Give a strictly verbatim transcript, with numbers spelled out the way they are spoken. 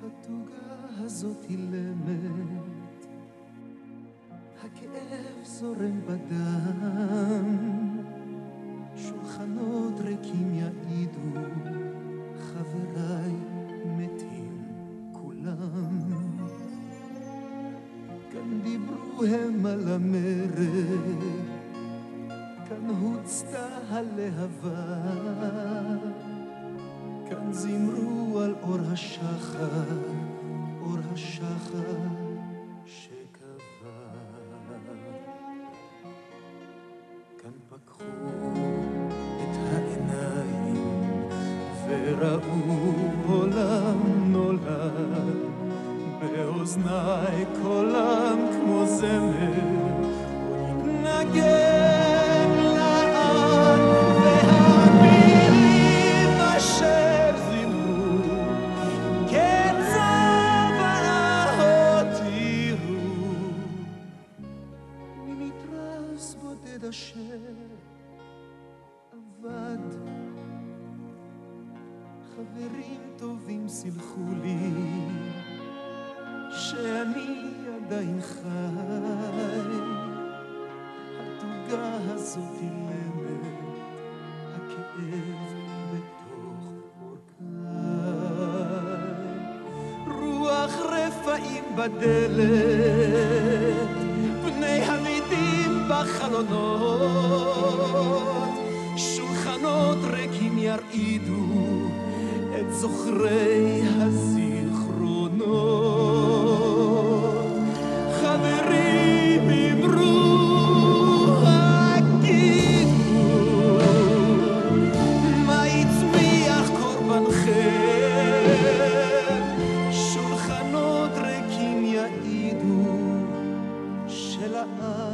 התוגה הזאת אילמת, הכאב זורם בדם, שולחנות ריקים יעידו, חבריי מתים כולם. כאן דיברו הם על המרד, כאן הוצתה הלהבה, כאן זמרו על אור השחר, אור השחר שקבע. כאן פקחו את העיניים וראו עולם נולד, באוזניי קולם כמו זמר נגן לעד, והמילים אשר זמרו כצוואה הותירו ממתרס בודד אשר אבד. חברים טובים סלחו לי שאני עדיין חי, התוגה הזאת אילמת, הכאב בתוך אורכיי. רוח רפאים בדלת, פני המידים בחלונות, שולחנות ריקים ירעידו את זוכרי הזיכרונות. חברים אמרו, הגידו, מה הצמיח קורבנכם? שולחנות ריקים יעידו שלעד